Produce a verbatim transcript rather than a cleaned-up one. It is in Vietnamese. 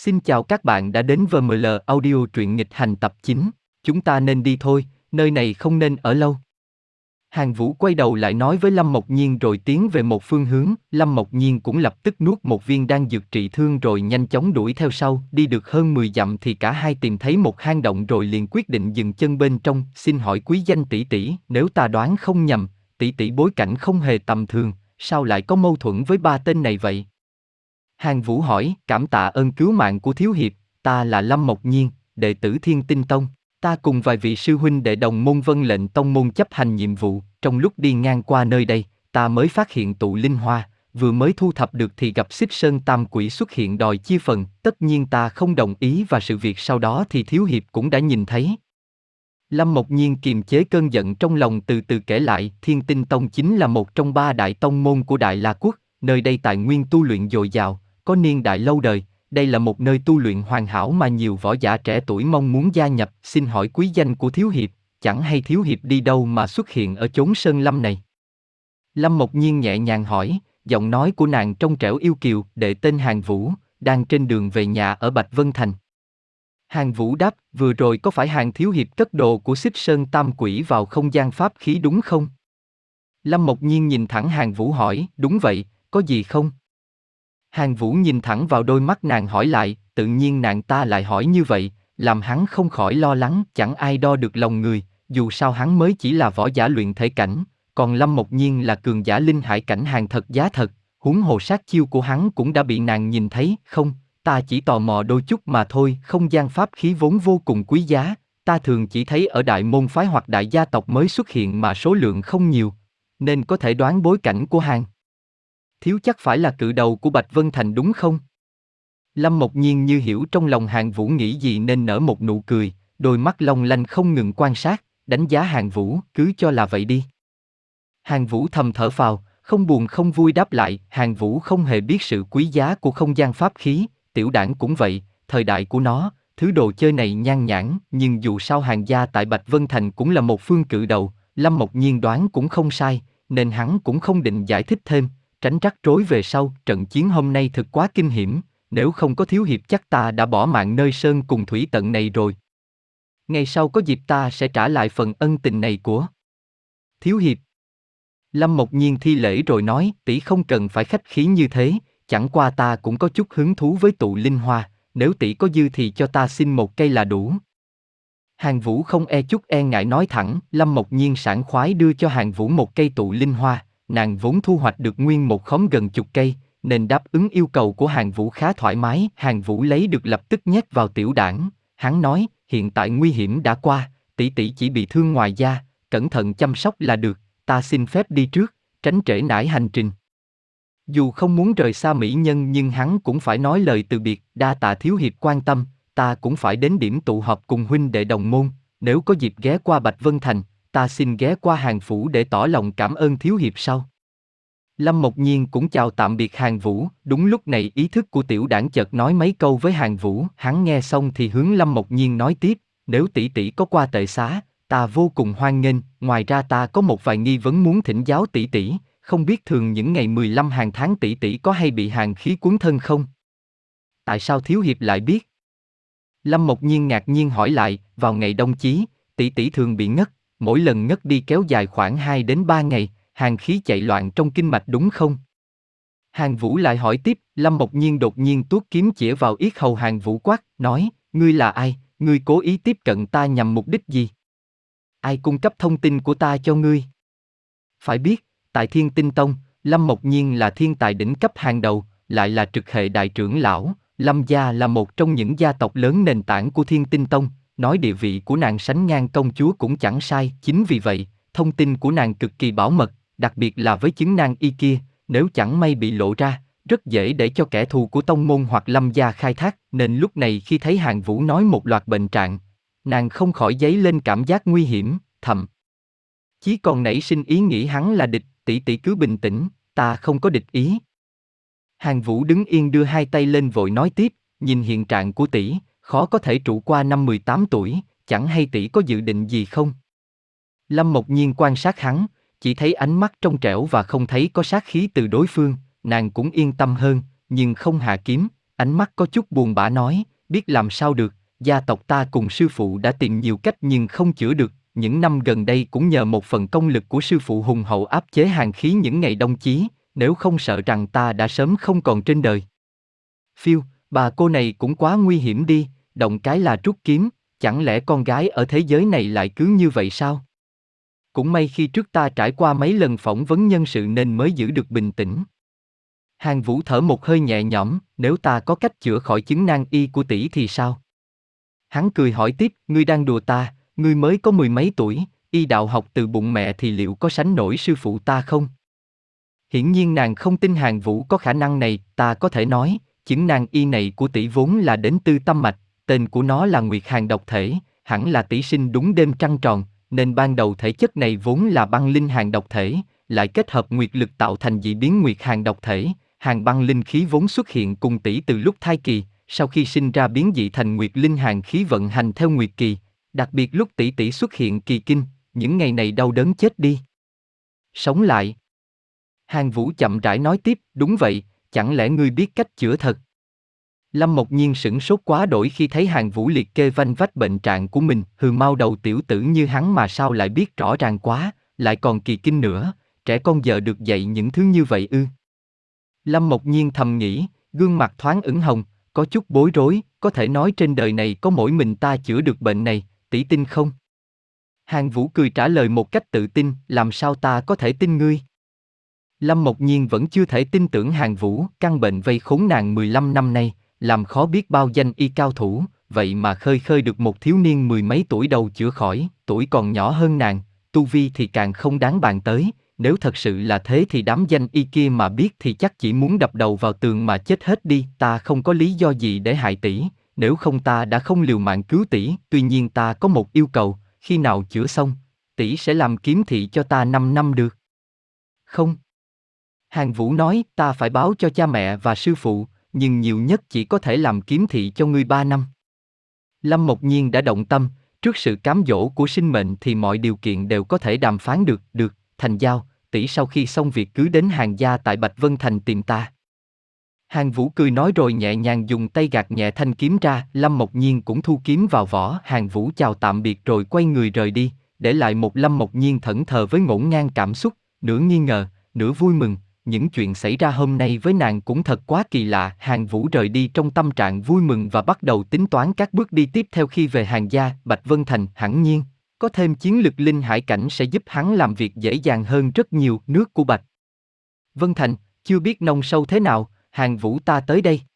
Xin chào các bạn đã đến vê em lờ Audio truyện nghịch hành tập chín. Chúng ta nên đi thôi, nơi này không nên ở lâu. Hàn Vũ quay đầu lại nói với Lâm Mộc Nhiên rồi tiến về một phương hướng. Lâm Mộc Nhiên cũng lập tức nuốt một viên đan dược trị thương rồi nhanh chóng đuổi theo sau. Đi được hơn mười dặm thì cả hai tìm thấy một hang động rồi liền quyết định dừng chân bên trong. Xin hỏi quý danh tỷ tỷ, nếu ta đoán không nhầm, tỷ tỷ bối cảnh không hề tầm thường, sao lại có mâu thuẫn với ba tên này vậy? Hàn Vũ hỏi, cảm tạ ơn cứu mạng của thiếu hiệp, ta là Lâm Mộc Nhiên, đệ tử Thiên Tinh Tông. Ta cùng vài vị sư huynh đệ đồng môn vâng lệnh tông môn chấp hành nhiệm vụ. Trong lúc đi ngang qua nơi đây, ta mới phát hiện tụ linh hoa, vừa mới thu thập được thì gặp Xích Sơn Tam Quỷ xuất hiện đòi chia phần. Tất nhiên ta không đồng ý và sự việc sau đó thì thiếu hiệp cũng đã nhìn thấy. Lâm Mộc Nhiên kiềm chế cơn giận trong lòng từ từ kể lại, Thiên Tinh Tông chính là một trong ba đại tông môn của Đại La Quốc, nơi đây tài nguyên tu luyện dồi dào, có niên đại lâu đời, đây là một nơi tu luyện hoàn hảo mà nhiều võ giả trẻ tuổi mong muốn gia nhập. Xin hỏi quý danh của thiếu hiệp, chẳng hay thiếu hiệp đi đâu mà xuất hiện ở chốn sơn lâm này? Lâm Mộc Nhiên nhẹ nhàng hỏi, giọng nói của nàng trong trẻo yêu kiều, đệ tên Hàn Vũ, đang trên đường về nhà ở Bạch Vân Thành. Hàn Vũ đáp, vừa rồi có phải Hàn thiếu hiệp cất đồ của Xích Sơn Tam Quỷ vào không gian pháp khí đúng không? Lâm Mộc Nhiên nhìn thẳng Hàn Vũ hỏi, đúng vậy, có gì không? Hàn Vũ nhìn thẳng vào đôi mắt nàng hỏi lại, tự nhiên nàng ta lại hỏi như vậy, làm hắn không khỏi lo lắng. Chẳng ai đo được lòng người, dù sao hắn mới chỉ là võ giả luyện thể cảnh, còn Lâm Mộc Nhiên là cường giả linh hải cảnh hàng thật giá thật, huống hồ sát chiêu của hắn cũng đã bị nàng nhìn thấy. Không, ta chỉ tò mò đôi chút mà thôi. Không gian pháp khí vốn vô cùng quý giá, ta thường chỉ thấy ở đại môn phái hoặc đại gia tộc mới xuất hiện mà số lượng không nhiều, nên có thể đoán bối cảnh của Hàn thiếu chắc phải là cự đầu của Bạch Vân Thành đúng không? Lâm Mộc Nhiên như hiểu trong lòng Hàn Vũ nghĩ gì nên nở một nụ cười, đôi mắt long lanh không ngừng quan sát, đánh giá Hàn Vũ, cứ cho là vậy đi. Hàn Vũ thầm thở phào, không buồn không vui đáp lại, Hàn Vũ không hề biết sự quý giá của không gian pháp khí, tiểu đảng cũng vậy, thời đại của nó, thứ đồ chơi này nhan nhản, nhưng dù sao Hàn gia tại Bạch Vân Thành cũng là một phương cự đầu, Lâm Mộc Nhiên đoán cũng không sai, nên hắn cũng không định giải thích thêm, tránh rắc rối về sau. Trận chiến hôm nay thực quá kinh hiểm, nếu không có thiếu hiệp chắc ta đã bỏ mạng nơi sơn cùng thủy tận này rồi. Ngày sau có dịp ta sẽ trả lại phần ân tình này của thiếu hiệp. Lâm Mộc Nhiên thi lễ rồi nói, tỷ không cần phải khách khí như thế, chẳng qua ta cũng có chút hứng thú với tụ linh hoa, nếu tỷ có dư thì cho ta xin một cây là đủ. Hàn Vũ không e chút e ngại nói thẳng. Lâm Mộc Nhiên sảng khoái đưa cho Hàn Vũ một cây tụ linh hoa, nàng vốn thu hoạch được nguyên một khóm gần chục cây, nên đáp ứng yêu cầu của Hàn Vũ khá thoải mái. Hàn Vũ lấy được lập tức nhét vào tiểu đảng, hắn nói, hiện tại nguy hiểm đã qua, tỷ tỷ chỉ bị thương ngoài da, cẩn thận chăm sóc là được, ta xin phép đi trước, tránh trễ nải hành trình. Dù không muốn rời xa mỹ nhân nhưng hắn cũng phải nói lời từ biệt, đa tạ thiếu hiệp quan tâm, ta cũng phải đến điểm tụ họp cùng huynh đệ đồng môn, nếu có dịp ghé qua Bạch Vân Thành, ta xin ghé qua Hàn phủ để tỏ lòng cảm ơn thiếu hiệp sau. Lâm Mộc Nhiên cũng chào tạm biệt Hàn Vũ, đúng lúc này ý thức của tiểu đảng chợt nói mấy câu với Hàn Vũ, hắn nghe xong thì hướng Lâm Mộc Nhiên nói tiếp, nếu tỷ tỷ có qua tệ xá, ta vô cùng hoan nghênh, ngoài ra ta có một vài nghi vấn muốn thỉnh giáo tỷ tỷ, không biết thường những ngày mười lăm hàng tháng tỷ tỷ có hay bị hàn khí cuốn thân không? Tại sao thiếu hiệp lại biết? Lâm Mộc Nhiên ngạc nhiên hỏi lại, vào ngày đông chí, tỷ tỷ thường bị ngất, mỗi lần ngất đi kéo dài khoảng hai đến ba ngày, hàn khí chạy loạn trong kinh mạch đúng không? Hàn Vũ lại hỏi tiếp. Lâm Mộc Nhiên đột nhiên tuốt kiếm chĩa vào yết hầu Hàn Vũ quát, nói, ngươi là ai, ngươi cố ý tiếp cận ta nhằm mục đích gì? Ai cung cấp thông tin của ta cho ngươi? Phải biết, tại Thiên Tinh Tông, Lâm Mộc Nhiên là thiên tài đỉnh cấp hàng đầu, lại là trực hệ đại trưởng lão, Lâm gia là một trong những gia tộc lớn nền tảng của Thiên Tinh Tông, nói địa vị của nàng sánh ngang công chúa cũng chẳng sai, chính vì vậy, thông tin của nàng cực kỳ bảo mật, đặc biệt là với chứng nan y kia, nếu chẳng may bị lộ ra, rất dễ để cho kẻ thù của tông môn hoặc Lâm gia khai thác, nên lúc này khi thấy Hàn Vũ nói một loạt bệnh trạng, nàng không khỏi dấy lên cảm giác nguy hiểm, thậm chí còn nảy sinh ý nghĩ hắn là địch. Tỷ tỷ cứ bình tĩnh, ta không có địch ý. Hàn Vũ đứng yên đưa hai tay lên vội nói tiếp, nhìn hiện trạng của tỷ, khó có thể trụ qua năm mười tám tuổi, chẳng hay tỷ có dự định gì không? Lâm Mộc Nhiên quan sát hắn, chỉ thấy ánh mắt trong trẻo và không thấy có sát khí từ đối phương, nàng cũng yên tâm hơn, nhưng không hạ kiếm, ánh mắt có chút buồn bã nói, biết làm sao được, gia tộc ta cùng sư phụ đã tìm nhiều cách nhưng không chữa được, những năm gần đây cũng nhờ một phần công lực của sư phụ hùng hậu áp chế hàn khí những ngày đông chí, nếu không sợ rằng ta đã sớm không còn trên đời. Phiêu, bà cô này cũng quá nguy hiểm đi, động cái là rút kiếm, chẳng lẽ con gái ở thế giới này lại cứ như vậy sao? Cũng may khi trước ta trải qua mấy lần phỏng vấn nhân sự nên mới giữ được bình tĩnh. Hàn Vũ thở một hơi nhẹ nhõm, nếu ta có cách chữa khỏi chứng nan y của tỷ thì sao? Hắn cười hỏi tiếp, ngươi đang đùa ta, ngươi mới có mười mấy tuổi, y đạo học từ bụng mẹ thì liệu có sánh nổi sư phụ ta không? Hiển nhiên nàng không tin Hàn Vũ có khả năng này, ta có thể nói, chứng nan y này của tỷ vốn là đến từ tâm mạch, tên của nó là Nguyệt Hàn độc thể, hẳn là tỷ sinh đúng đêm trăng tròn, nên ban đầu thể chất này vốn là băng linh hàn độc thể, lại kết hợp nguyệt lực tạo thành dị biến Nguyệt Hàn độc thể, hàn băng linh khí vốn xuất hiện cùng tỷ từ lúc thai kỳ, sau khi sinh ra biến dị thành Nguyệt linh hàn khí vận hành theo nguyệt kỳ, đặc biệt lúc tỷ tỷ xuất hiện kỳ kinh, những ngày này đau đớn chết đi. Sống lại. Hàn Vũ chậm rãi nói tiếp, đúng vậy, chẳng lẽ ngươi biết cách chữa thật? Lâm Mộc Nhiên sửng sốt quá đổi khi thấy Hàn Vũ liệt kê vanh vách bệnh trạng của mình, hừ, mau đầu tiểu tử như hắn mà sao lại biết rõ ràng quá, lại còn kỳ kinh nữa, trẻ con giờ được dạy những thứ như vậy ư? Lâm Mộc Nhiên thầm nghĩ, gương mặt thoáng ửng hồng, có chút bối rối, có thể nói trên đời này có mỗi mình ta chữa được bệnh này, tỷ tin không? Hàn Vũ cười trả lời một cách tự tin, làm sao ta có thể tin ngươi? Lâm Mộc Nhiên vẫn chưa thể tin tưởng Hàn Vũ, căn bệnh vây khốn nàng mười lăm năm nay, làm khó biết bao danh y cao thủ, vậy mà khơi khơi được một thiếu niên mười mấy tuổi đầu chữa khỏi, tuổi còn nhỏ hơn nàng, tu vi thì càng không đáng bàn tới, nếu thật sự là thế thì đám danh y kia mà biết thì chắc chỉ muốn đập đầu vào tường mà chết hết đi, ta không có lý do gì để hại tỷ, nếu không ta đã không liều mạng cứu tỷ, tuy nhiên ta có một yêu cầu, khi nào chữa xong, tỷ sẽ làm kiếm thị cho ta năm năm được. Không. Hàn Vũ nói, ta phải báo cho cha mẹ và sư phụ, nhưng nhiều nhất chỉ có thể làm kiếm thị cho ngươi ba năm. Lâm Mộc Nhiên đã động tâm, trước sự cám dỗ của sinh mệnh thì mọi điều kiện đều có thể đàm phán được, được, thành giao, tỷ sau khi xong việc cứ đến Hàn gia tại Bạch Vân Thành tìm ta. Hàn Vũ cười nói rồi nhẹ nhàng dùng tay gạt nhẹ thanh kiếm ra, Lâm Mộc Nhiên cũng thu kiếm vào vỏ. Hàn Vũ chào tạm biệt rồi quay người rời đi, để lại một Lâm Mộc Nhiên thẫn thờ với ngổn ngang cảm xúc, nửa nghi ngờ, nửa vui mừng. Những chuyện xảy ra hôm nay với nàng cũng thật quá kỳ lạ. Hàn Vũ rời đi trong tâm trạng vui mừng và bắt đầu tính toán các bước đi tiếp theo khi về Hàn gia, Bạch Vân Thành. Hẳn nhiên, có thêm chiến lực linh hải cảnh sẽ giúp hắn làm việc dễ dàng hơn rất nhiều. Nước của Bạch Vân Thành, chưa biết nông sâu thế nào, Hàn Vũ ta tới đây.